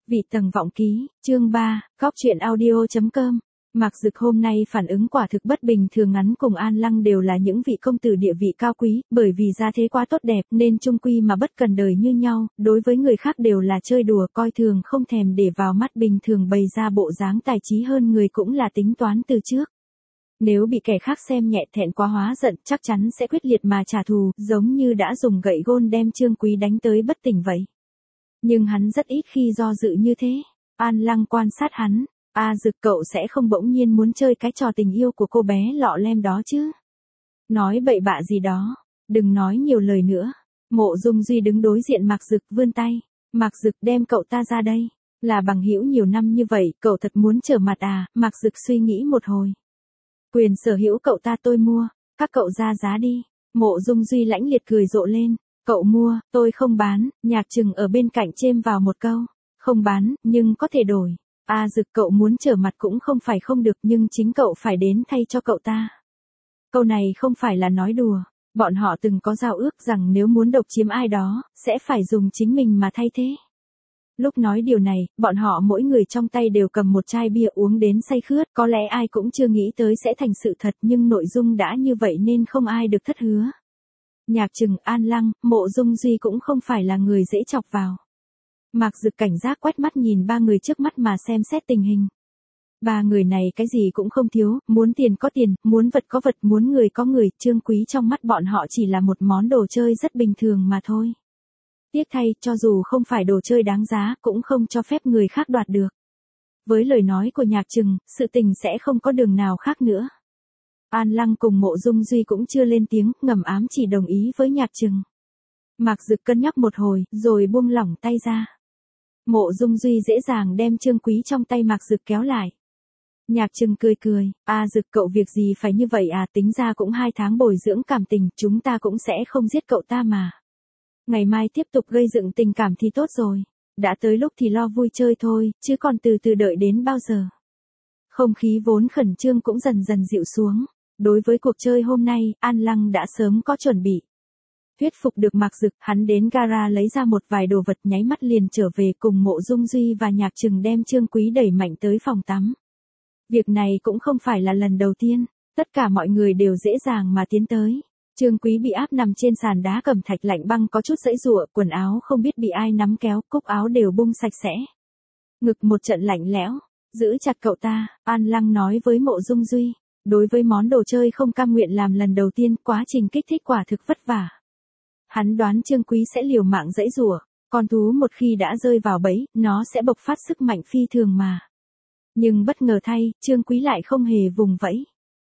Vị tầng vọng ký, chương 3, góc truyện audio.com. Mạc Dực hôm nay phản ứng quả thực bất bình thường, ngắn cùng An Lăng đều là những vị công tử địa vị cao quý, bởi vì gia thế quá tốt đẹp nên chung quy mà bất cần đời như nhau, đối với người khác đều là chơi đùa coi thường không thèm để vào mắt, bình thường bày ra bộ dáng tài trí hơn người cũng là tính toán từ trước. Nếu bị kẻ khác xem nhẹ thẹn quá hóa giận chắc chắn sẽ quyết liệt mà trả thù, giống như đã dùng gậy gôn đem Trương Quý đánh tới bất tỉnh vậy. Nhưng hắn rất ít khi do dự như thế. An Lăng quan sát hắn. Dực cậu sẽ không bỗng nhiên muốn chơi cái trò tình yêu của cô bé lọ lem đó chứ? Nói bậy bạ gì đó. Đừng nói nhiều lời nữa. Mộ Dung Duy đứng đối diện Mạc Dực vươn tay. Mạc Dực đem cậu ta ra đây. Là bằng hữu nhiều năm như vậy, cậu thật muốn trở mặt à? Mạc Dực suy nghĩ một hồi. Quyền sở hữu cậu ta tôi mua. Các cậu ra giá đi. Mộ Dung Duy lãnh liệt cười rộ lên. Cậu mua, tôi không bán. Nhạc Trừng ở bên cạnh chêm vào một câu. Không bán, nhưng có thể đổi. Dực cậu muốn trở mặt cũng không phải không được, nhưng chính cậu phải đến thay cho cậu ta. Câu này không phải là nói đùa. Bọn họ từng có giao ước rằng nếu muốn độc chiếm ai đó, sẽ phải dùng chính mình mà thay thế. Lúc nói điều này, bọn họ mỗi người trong tay đều cầm một chai bia uống đến say khướt, có lẽ ai cũng chưa nghĩ tới sẽ thành sự thật, nhưng nội dung đã như vậy nên không ai được thất hứa. Nhạc Trừng, An Lăng, Mộ Dung Duy cũng không phải là người dễ chọc vào. Mạc Dực cảnh giác quét mắt nhìn ba người trước mắt mà xem xét tình hình. Ba người này cái gì cũng không thiếu, muốn tiền có tiền, muốn vật có vật, muốn người có người, Trương Quý trong mắt bọn họ chỉ là một món đồ chơi rất bình thường mà thôi. Tiếc thay, cho dù không phải đồ chơi đáng giá, cũng không cho phép người khác đoạt được. Với lời nói của Nhạc Trừng, sự tình sẽ không có đường nào khác nữa. An Lăng cùng Mộ Dung Duy cũng chưa lên tiếng, ngầm ám chỉ đồng ý với Nhạc Trừng. Mạc Dực cân nhắc một hồi, rồi buông lỏng tay ra. Mộ Dung Duy dễ dàng đem Trương Quý trong tay Mạc Dực kéo lại. Nhạc Trừng cười cười, Dực cậu việc gì phải như vậy tính ra cũng 2 tháng bồi dưỡng cảm tình, chúng ta cũng sẽ không giết cậu ta mà. Ngày mai tiếp tục gây dựng tình cảm thì tốt rồi. Đã tới lúc thì lo vui chơi thôi, chứ còn từ từ đợi đến bao giờ. Không khí vốn khẩn trương cũng dần dần dịu xuống. Đối với cuộc chơi hôm nay, An Lăng đã sớm có chuẩn bị. Thuyết phục được Mạc Dực, hắn đến gara lấy ra một vài đồ vật, nháy mắt liền trở về cùng Mộ Dung Duy và Nhạc Trừng đem Trương Quý đẩy mạnh tới phòng tắm. Việc này cũng không phải là lần đầu tiên, tất cả mọi người đều dễ dàng mà tiến tới. Trương Quý bị áp nằm trên sàn đá cẩm thạch lạnh băng có chút giãy giụa, quần áo không biết bị ai nắm kéo, cúc áo đều bung sạch sẽ. Ngực một trận lạnh lẽo, giữ chặt cậu ta, An Lăng nói với Mộ Dung Duy. Đối với món đồ chơi không cam nguyện làm lần đầu tiên, quá trình kích thích quả thực vất vả. Hắn đoán Trương Quý sẽ liều mạng giãy giụa, con thú một khi đã rơi vào bẫy, nó sẽ bộc phát sức mạnh phi thường mà. Nhưng bất ngờ thay, Trương Quý lại không hề vùng vẫy.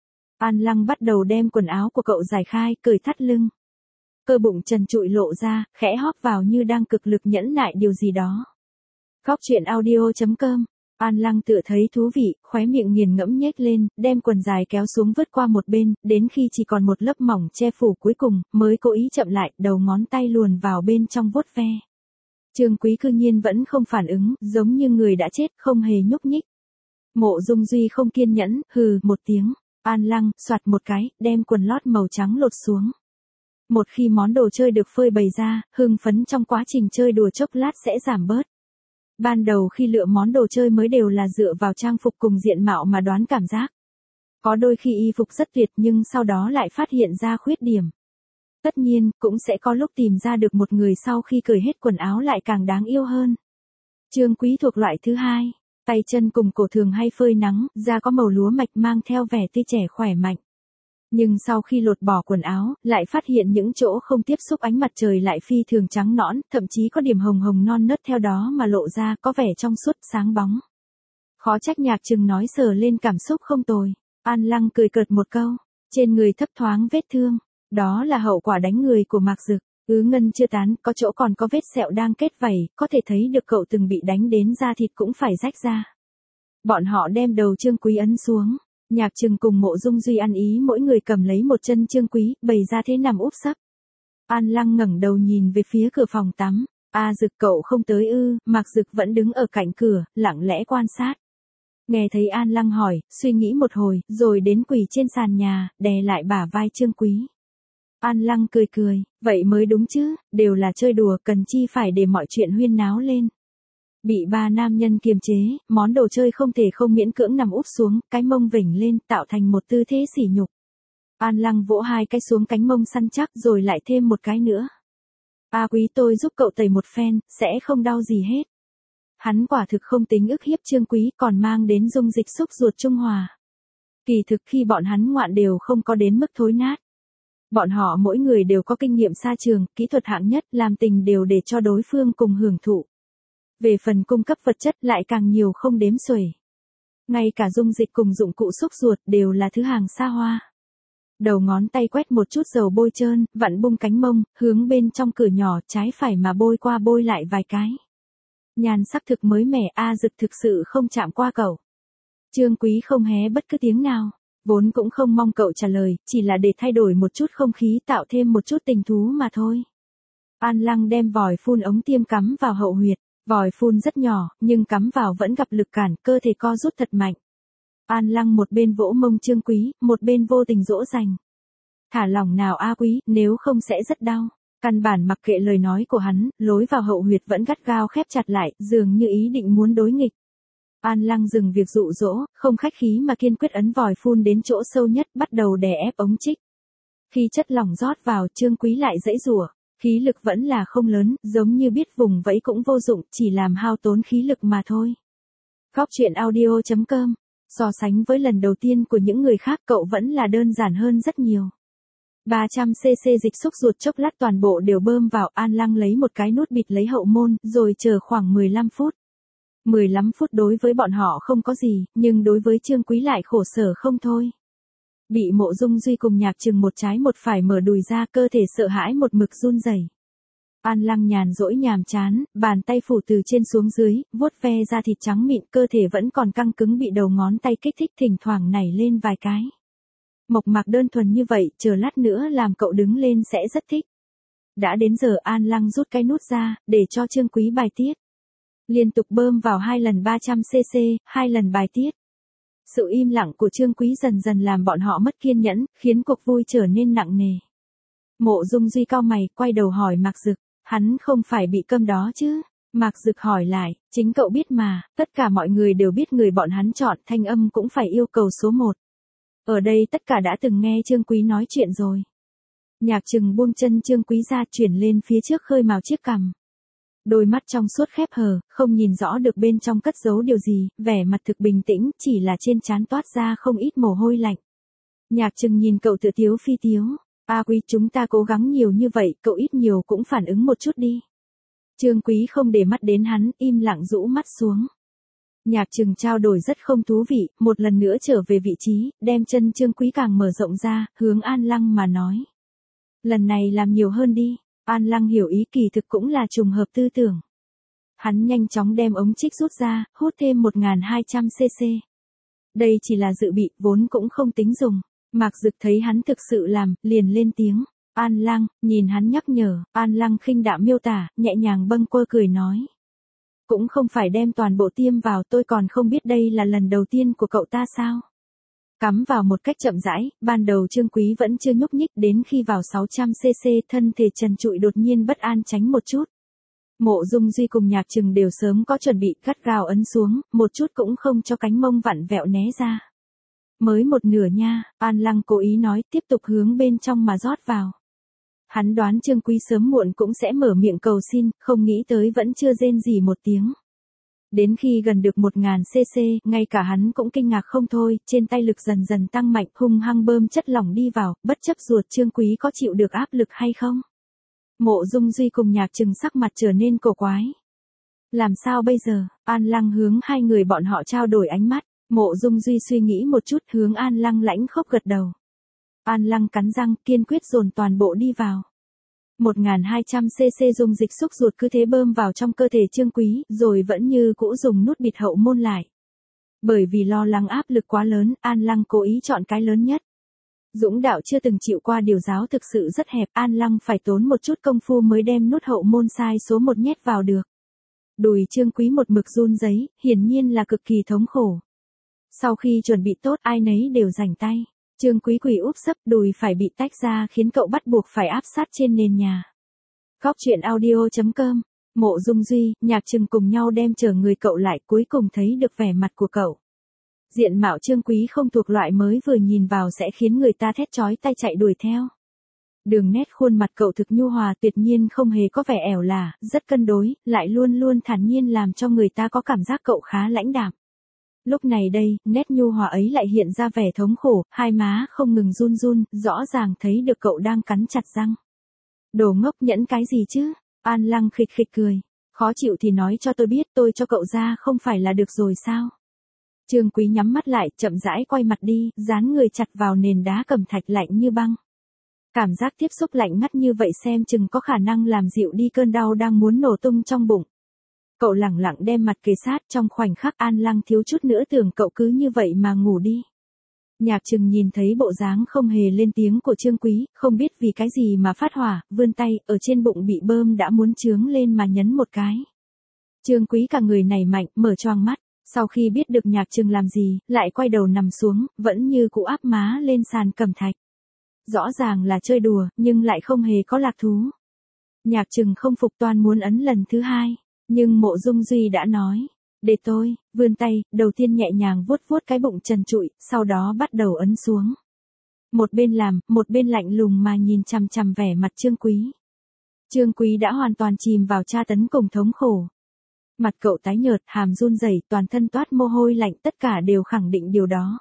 An Lăng bắt đầu đem quần áo của cậu giải khai, cởi thắt lưng. Cơ bụng trần trụi lộ ra, khẽ hóp vào như đang cực lực nhẫn nại điều gì đó. Góc truyện audio.com. An Lăng tựa thấy thú vị, khóe miệng nghiền ngẫm nhếch lên, đem quần dài kéo xuống vứt qua một bên, đến khi chỉ còn một lớp mỏng che phủ cuối cùng, mới cố ý chậm lại, đầu ngón tay luồn vào bên trong vuốt ve. Trương Quý cư nhiên vẫn không phản ứng, giống như người đã chết, không hề nhúc nhích. Mộ Dung Duy không kiên nhẫn, hừ một tiếng. An Lăng, soạt một cái, đem quần lót màu trắng lột xuống. Một khi món đồ chơi được phơi bày ra, hưng phấn trong quá trình chơi đùa chốc lát sẽ giảm bớt. Ban đầu khi lựa món đồ chơi mới đều là dựa vào trang phục cùng diện mạo mà đoán cảm giác. Có đôi khi y phục rất tuyệt nhưng sau đó lại phát hiện ra khuyết điểm. Tất nhiên, cũng sẽ có lúc tìm ra được một người sau khi cởi hết quần áo lại càng đáng yêu hơn. Trương Quý thuộc loại thứ hai. Tay chân cùng cổ thường hay phơi nắng, da có màu lúa mạch mang theo vẻ tươi trẻ khỏe mạnh. Nhưng sau khi lột bỏ quần áo, lại phát hiện những chỗ không tiếp xúc ánh mặt trời lại phi thường trắng nõn, thậm chí có điểm hồng hồng non nớt theo đó mà lộ ra, có vẻ trong suốt, sáng bóng. Khó trách Nhạc Trừng nói sờ lên cảm xúc không tồi. An Lăng cười cợt một câu, trên người thấp thoáng vết thương. Đó là hậu quả đánh người của Mạc Dực. Ngân chưa tán, có chỗ còn có vết sẹo đang kết vảy, có thể thấy được cậu từng bị đánh đến da thịt cũng phải rách ra. Bọn họ đem đầu Trương Quý ấn xuống. Nhạc Trừng cùng Mộ Dung Duy ăn ý mỗi người cầm lấy một chân Trương Quý, bày ra thế nằm úp sấp. An Lăng ngẩng đầu nhìn về phía cửa phòng tắm. Dực cậu không tới ư? Mạc Dực vẫn đứng ở cạnh cửa, lặng lẽ quan sát. Nghe thấy An Lăng hỏi, suy nghĩ một hồi, rồi đến quỳ trên sàn nhà, đè lại bả vai Trương Quý. An Lăng cười cười, vậy mới đúng chứ, đều là chơi đùa, cần chi phải để mọi chuyện huyên náo lên. Bị ba nam nhân kiềm chế, món đồ chơi không thể không miễn cưỡng nằm úp xuống, cái mông vểnh lên tạo thành một tư thế sỉ nhục. An Lăng vỗ hai cái xuống cánh mông săn chắc rồi lại thêm một cái nữa. A Quý, tôi giúp cậu tẩy một phen, sẽ không đau gì hết. Hắn quả thực không tính ức hiếp Trương Quý, còn mang đến dung dịch xúc ruột trung hòa. Kỳ thực khi bọn hắn ngoạn đều không có đến mức thối nát. Bọn họ mỗi người đều có kinh nghiệm xa trường, kỹ thuật hạng nhất, làm tình đều để cho đối phương cùng hưởng thụ. Về phần cung cấp vật chất lại càng nhiều không đếm xuể. Ngay cả dung dịch cùng dụng cụ xúc ruột đều là thứ hàng xa hoa. Đầu ngón tay quét một chút dầu bôi trơn, vặn bung cánh mông, hướng bên trong cửa nhỏ trái phải mà bôi qua bôi lại vài cái. Nhan sắc thực mới mẻ, A Dực thực sự không chạm qua cậu. Trương Quý không hé bất cứ tiếng nào, vốn cũng không mong cậu trả lời, chỉ là để thay đổi một chút không khí, tạo thêm một chút tình thú mà thôi. An Lăng đem vòi phun ống tiêm cắm vào hậu huyệt, vòi phun rất nhỏ, nhưng cắm vào vẫn gặp lực cản, cơ thể co rút thật mạnh. An Lăng một bên vỗ mông Trương Quý, một bên vô tình dỗ dành. Thả lỏng nào A Quý, nếu không sẽ rất đau. Căn bản mặc kệ lời nói của hắn, lối vào hậu huyệt vẫn gắt gao khép chặt lại, dường như ý định muốn đối nghịch. An Lăng dừng việc dụ dỗ, không khách khí mà kiên quyết ấn vòi phun đến chỗ sâu nhất, bắt đầu đè ép ống trích. Khi chất lỏng rót vào, Trương Quý lại giãy giụa, khí lực vẫn là không lớn, giống như biết vùng vẫy cũng vô dụng, chỉ làm hao tốn khí lực mà thôi. Góc truyện audio.com. So sánh với lần đầu tiên của những người khác, cậu vẫn là đơn giản hơn rất nhiều. 300cc dịch xúc ruột chốc lát toàn bộ đều bơm vào. An Lăng lấy một cái nút bịt lấy hậu môn, rồi chờ khoảng 15 phút. 15 phút đối với bọn họ không có gì, nhưng đối với Trương Quý lại khổ sở không thôi. Bị Mộ Dung Duy cùng Nhạc Trừng một trái một phải mở đùi ra, cơ thể sợ hãi một mực run rẩy. An Lăng nhàn rỗi nhàm chán, bàn tay phủ từ trên xuống dưới, vuốt ve da thịt trắng mịn, cơ thể vẫn còn căng cứng bị đầu ngón tay kích thích, thỉnh thoảng nảy lên vài cái. Mộc mạc đơn thuần như vậy, chờ lát nữa làm cậu đứng lên sẽ rất thích. Đã đến giờ An Lăng rút cái nút ra, để cho Trương Quý bài tiết. Liên tục bơm vào 2 lần 300cc, 2 lần bài tiết. Sự im lặng của Trương Quý dần dần làm bọn họ mất kiên nhẫn, khiến cuộc vui trở nên nặng nề. Mộ Dung Duy cau mày, quay đầu hỏi Mạc Dực, hắn không phải bị câm đó chứ? Mạc Dực hỏi lại, chính cậu biết mà, tất cả mọi người đều biết người bọn hắn chọn, thanh âm cũng phải yêu cầu số 1. Ở đây tất cả đã từng nghe Trương Quý nói chuyện rồi. Nhạc Trừng buông chân Trương Quý ra, chuyển lên phía trước khơi mào chiếc cằm. Đôi mắt trong suốt khép hờ, không nhìn rõ được bên trong cất giấu điều gì, vẻ mặt thực bình tĩnh, chỉ là trên trán toát ra không ít mồ hôi lạnh. Nhạc Trừng nhìn cậu tự tiếu phi tiếu, A Quý, chúng ta cố gắng nhiều như vậy, cậu ít nhiều cũng phản ứng một chút đi. Trương Quý không để mắt đến hắn, im lặng rũ mắt xuống. Nhạc Trừng trao đổi rất không thú vị, một lần nữa trở về vị trí, đem chân Trương Quý càng mở rộng ra, hướng An Lăng mà nói. Lần này làm nhiều hơn đi. An Lăng hiểu ý, kỳ thực cũng là trùng hợp tư tưởng. Hắn nhanh chóng đem ống trích rút ra, hút thêm 1200cc. Đây chỉ là dự bị, vốn cũng không tính dùng. Mạc Dực thấy hắn thực sự làm, liền lên tiếng. An Lăng, nhìn hắn nhắc nhở, An Lăng khinh đạm miêu tả, nhẹ nhàng bâng quơ cười nói. Cũng không phải đem toàn bộ tiêm vào, tôi còn không biết đây là lần đầu tiên của cậu ta sao. Cắm vào một cách chậm rãi, ban đầu Trương Quý vẫn chưa nhúc nhích, đến khi vào 600cc thân thể trần trụi đột nhiên bất an tránh một chút. Mộ Dung Duy cùng Nhạc Trừng đều sớm có chuẩn bị, gắt gao ấn xuống, một chút cũng không cho cánh mông vặn vẹo né ra. Mới một nửa nha, An Lăng cố ý nói, tiếp tục hướng bên trong mà rót vào. Hắn đoán Trương Quý sớm muộn cũng sẽ mở miệng cầu xin, không nghĩ tới vẫn chưa rên gì một tiếng. Đến khi gần được 1000cc, ngay cả hắn cũng kinh ngạc không thôi, trên tay lực dần dần tăng mạnh, hung hăng bơm chất lỏng đi vào, bất chấp ruột Trương Quý có chịu được áp lực hay không. Mộ Dung Duy cùng Nhạc Trừng sắc mặt trở nên cổ quái. Làm sao bây giờ? An Lăng hướng hai người bọn họ trao đổi ánh mắt, Mộ Dung Duy suy nghĩ một chút, hướng An Lăng lãnh khốc gật đầu. An Lăng cắn răng, kiên quyết dồn toàn bộ đi vào. 1200cc dung dịch xúc ruột cứ thế bơm vào trong cơ thể Trương Quý, rồi vẫn như cũ dùng nút bịt hậu môn lại. Bởi vì lo lắng áp lực quá lớn, An Lăng cố ý chọn cái lớn nhất. Dũng đạo chưa từng chịu qua điều giáo thực sự rất hẹp, An Lăng phải tốn một chút công phu mới đem nút hậu môn sai số 1 nhét vào được. Đùi Trương Quý một mực run rẩy, hiển nhiên là cực kỳ thống khổ. Sau khi chuẩn bị tốt, ai nấy đều rảnh tay. Trương Quý quỳ úp sấp, đùi phải bị tách ra khiến cậu bắt buộc phải áp sát trên nền nhà. Góc truyện audio.com Mộ Dung Duy, Nhạc Trừng cùng nhau đem chờ người cậu lại, cuối cùng thấy được vẻ mặt của cậu. Diện mạo Trương Quý không thuộc loại mới vừa nhìn vào sẽ khiến người ta thét chói tai chạy đuổi theo. Đường nét khuôn mặt cậu thực nhu hòa, tuyệt nhiên không hề có vẻ ẻo lả, rất cân đối, lại luôn luôn thản nhiên làm cho người ta có cảm giác cậu khá lãnh đạm. Lúc này đây, nét nhu hòa ấy lại hiện ra vẻ thống khổ, hai má không ngừng run run, rõ ràng thấy được cậu đang cắn chặt răng. Đồ ngốc nhẫn cái gì chứ? An Lăng khịch khịch cười. Khó chịu thì nói cho tôi biết, tôi cho cậu ra không phải là được rồi sao? Trương Quý nhắm mắt lại, chậm rãi quay mặt đi, dán người chặt vào nền đá cẩm thạch lạnh như băng. Cảm giác tiếp xúc lạnh ngắt như vậy xem chừng có khả năng làm dịu đi cơn đau đang muốn nổ tung trong bụng. Cậu lẳng lặng đem mặt kề sát, trong khoảnh khắc An Lăng thiếu chút nữa tưởng cậu cứ như vậy mà ngủ đi. Nhạc Trừng nhìn thấy bộ dáng không hề lên tiếng của Trương Quý, không biết vì cái gì mà phát hỏa, vươn tay, ở trên bụng bị bơm đã muốn chướng lên mà nhấn một cái. Trương Quý cả người này mạnh, mở choang mắt, sau khi biết được Nhạc Trừng làm gì, lại quay đầu nằm xuống, vẫn như cũ áp má lên sàn cẩm thạch. Rõ ràng là chơi đùa, nhưng lại không hề có lạc thú. Nhạc Trừng không phục toan muốn ấn lần thứ hai, nhưng Mộ Dung Duy đã nói, để tôi, vươn tay, đầu tiên nhẹ nhàng vuốt vuốt cái bụng trần trụi, sau đó bắt đầu ấn xuống. Một bên làm, một bên lạnh lùng mà nhìn chằm chằm vẻ mặt Trương Quý. Trương Quý đã hoàn toàn chìm vào tra tấn cùng thống khổ. Mặt cậu tái nhợt, hàm run rẩy, toàn thân toát mồ hôi lạnh, tất cả đều khẳng định điều đó.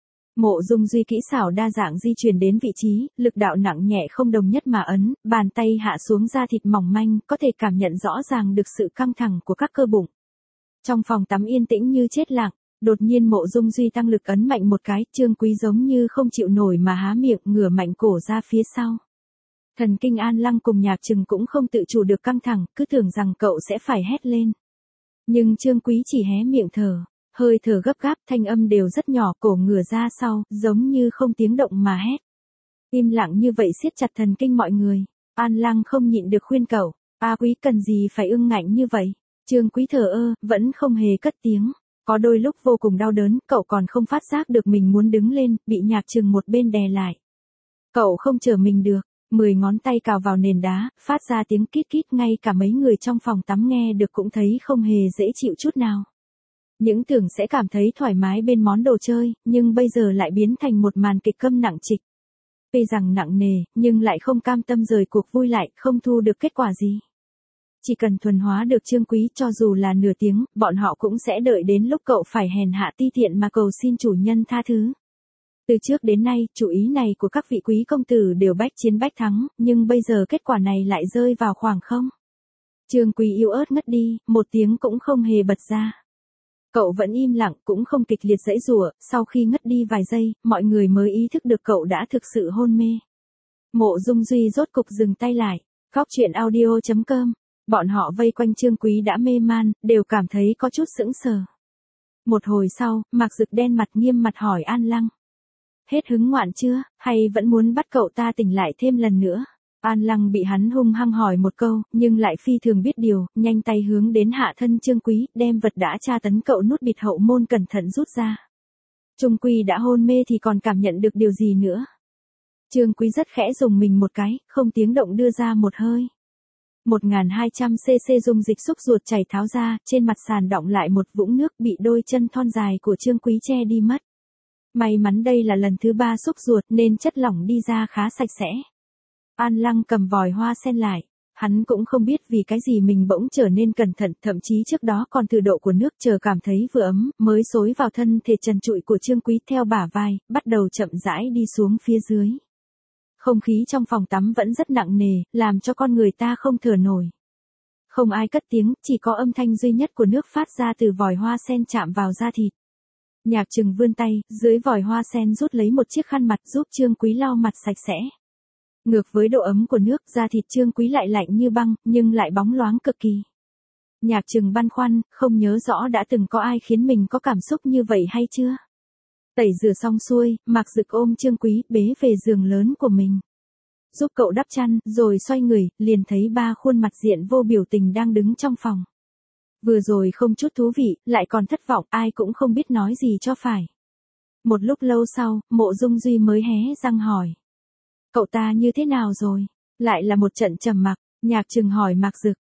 Mộ Dung Duy kỹ xảo đa dạng di chuyển đến vị trí, lực đạo nặng nhẹ không đồng nhất mà ấn, bàn tay hạ xuống da thịt mỏng manh, có thể cảm nhận rõ ràng được sự căng thẳng của các cơ bụng. Trong phòng tắm yên tĩnh như chết lặng, đột nhiên Mộ Dung Duy tăng lực ấn mạnh một cái, Trương Quý giống như không chịu nổi mà há miệng, ngửa mạnh cổ ra phía sau. Thần kinh An Lăng cùng Nhạc Trừng cũng không tự chủ được căng thẳng, cứ tưởng rằng cậu sẽ phải hét lên. Nhưng Trương Quý chỉ hé miệng thở. Hơi thở gấp gáp, thanh âm đều rất nhỏ, cổ ngửa ra sau, giống như không tiếng động mà hét. Im lặng như vậy siết chặt thần kinh mọi người. An Lăng không nhịn được khuyên cậu, A Quý cần gì phải ương ngạnh như vậy. Trương Quý thờ ơ, vẫn không hề cất tiếng. Có đôi lúc vô cùng đau đớn, cậu còn không phát giác được mình muốn đứng lên, bị Nhạc Trừng một bên đè lại. Cậu không trở mình được, 10 ngón tay cào vào nền đá, phát ra tiếng kít kít, ngay cả mấy người trong phòng tắm nghe được cũng thấy không hề dễ chịu chút nào. Những tưởng sẽ cảm thấy thoải mái bên món đồ chơi, nhưng bây giờ lại biến thành một màn kịch câm nặng trịch. Tuy rằng nặng nề, nhưng lại không cam tâm rời cuộc vui lại, không thu được kết quả gì. Chỉ cần thuần hóa được Trương Quý, cho dù là nửa tiếng, bọn họ cũng sẽ đợi đến lúc cậu phải hèn hạ ti tiện mà cầu xin chủ nhân tha thứ. Từ trước đến nay, chủ ý này của các vị quý công tử đều bách chiến bách thắng, nhưng bây giờ kết quả này lại rơi vào khoảng không. Trương Quý yếu ớt ngất đi, một tiếng cũng không hề bật ra. Cậu vẫn im lặng, cũng không kịch liệt giãy giụa, sau khi ngất đi vài giây, mọi người mới ý thức được cậu đã thực sự hôn mê. Mộ Dung Duy rốt cục dừng tay lại. Góc chuyện audio.com. Bọn họ vây quanh Trương Quý đã mê man, đều cảm thấy có chút sững sờ. Một hồi sau, Mạc Dực đen mặt nghiêm mặt hỏi An Lăng. Hết hứng ngoạn chưa, hay vẫn muốn bắt cậu ta tỉnh lại thêm lần nữa? An Lăng bị hắn hung hăng hỏi một câu, nhưng lại phi thường biết điều, nhanh tay hướng đến hạ thân Trương Quý, đem vật đã tra tấn cậu nút bịt hậu môn cẩn thận rút ra. Trung Quy đã hôn mê thì còn cảm nhận được điều gì nữa? Trương Quý rất khẽ dùng mình một cái, không tiếng động đưa ra một hơi. 1200cc dung dịch xúc ruột chảy tháo ra, trên mặt sàn đọng lại một vũng nước, bị đôi chân thon dài của Trương Quý che đi mất. May mắn đây là lần thứ 3 xúc ruột nên chất lỏng đi ra khá sạch sẽ. An Lăng cầm vòi hoa sen lại. Hắn cũng không biết vì cái gì mình bỗng trở nên cẩn thận, thậm chí trước đó còn thử độ của nước, chờ cảm thấy vừa ấm, mới xối vào thân thể trần trụi của Trương Quý theo bả vai, bắt đầu chậm rãi đi xuống phía dưới. Không khí trong phòng tắm vẫn rất nặng nề, làm cho con người ta không thở nổi. Không ai cất tiếng, chỉ có âm thanh duy nhất của nước phát ra từ vòi hoa sen chạm vào da thịt. Nhạc Trừng vươn tay, dưới vòi hoa sen rút lấy một chiếc khăn mặt giúp Trương Quý lau mặt sạch sẽ. Ngược với độ ấm của nước, da thịt Trương Quý lại lạnh như băng, nhưng lại bóng loáng cực kỳ. Nhạc Trừng băn khoăn, không nhớ rõ đã từng có ai khiến mình có cảm xúc như vậy hay chưa. Tẩy rửa xong xuôi, Mạc Dực ôm Trương Quý bế về giường lớn của mình. Giúp cậu đắp chăn, rồi xoay người, liền thấy 3 khuôn mặt diện vô biểu tình đang đứng trong phòng. Vừa rồi không chút thú vị, lại còn thất vọng, ai cũng không biết nói gì cho phải. Một lúc lâu sau, Mộ Dung Duy mới hé răng hỏi. Cậu ta như thế nào rồi? Lại là một trận trầm mặc. Nhạc Trừng hỏi Mạc Dực.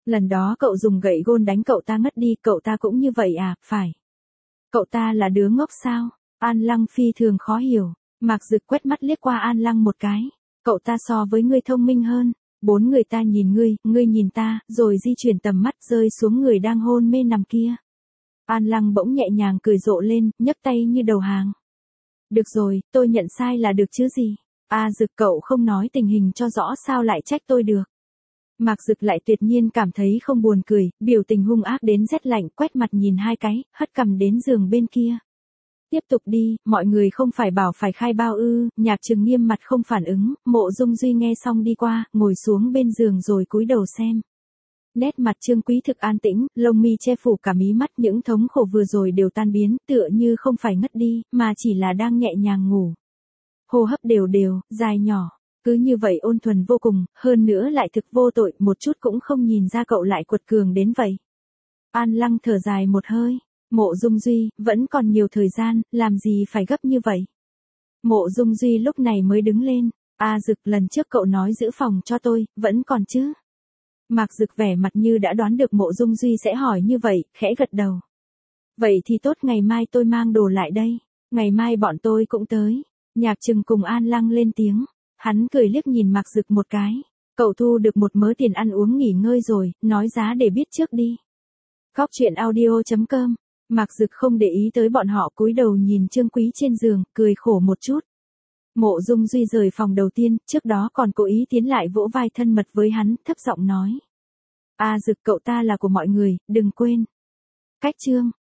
Lần đó cậu dùng gậy gôn đánh cậu ta ngất đi, cậu ta cũng như vậy à, phải. Cậu ta là đứa ngốc sao? An Lăng phi thường khó hiểu. Mạc Dực quét mắt liếc qua An Lăng một cái. Cậu ta so với ngươi thông minh hơn. Bốn người ta nhìn ngươi nhìn ta, rồi di chuyển tầm mắt rơi xuống người đang hôn mê nằm kia. An Lăng bỗng nhẹ nhàng cười rộ lên, nhấc tay như đầu hàng. Được rồi, tôi nhận sai là được chứ gì. Dực cậu không nói tình hình cho rõ sao lại trách tôi được. Mạc Dực lại tuyệt nhiên cảm thấy không buồn cười, biểu tình hung ác đến rét lạnh, quét mặt nhìn hai cái, hất cằm đến giường bên kia. Tiếp tục đi, mọi người không phải bảo phải khai bao ư? Nhạc Trừng nghiêm mặt không phản ứng, Mộ Dung Duy nghe xong đi qua, ngồi xuống bên giường rồi cúi đầu xem. Nét mặt Trương Quý thực an tĩnh, lông mi che phủ cả mí mắt, những thống khổ vừa rồi đều tan biến, tựa như không phải ngất đi, mà chỉ là đang nhẹ nhàng ngủ. Hô hấp đều đều, dài nhỏ, cứ như vậy ôn thuần vô cùng, hơn nữa lại thực vô tội, một chút cũng không nhìn ra cậu lại quật cường đến vậy. An Lăng thở dài một hơi. Mộ Dung Duy, vẫn còn nhiều thời gian, làm gì phải gấp như vậy. Mộ Dung Duy lúc này mới đứng lên. Dực, lần trước cậu nói giữ phòng cho tôi, vẫn còn chứ? Mạc Dực vẻ mặt như đã đoán được Mộ Dung Duy sẽ hỏi như vậy, khẽ gật đầu. Vậy thì tốt, ngày mai tôi mang đồ lại đây. Ngày mai bọn tôi cũng tới. Nhạc Trừng cùng An Lăng lên tiếng. Hắn cười liếc nhìn Mạc Dực một cái. Cậu thu được một mớ tiền ăn uống nghỉ ngơi rồi, nói giá để biết trước đi. Góc truyện audio.com. Mạc Dực không để ý tới bọn họ, cúi đầu nhìn Trương Quý trên giường, cười khổ một chút. Mộ Dung Duy rời phòng đầu tiên, trước đó còn cố ý tiến lại vỗ vai thân mật với hắn, thấp giọng nói. Dực, cậu ta là của mọi người, đừng quên. Cách chương.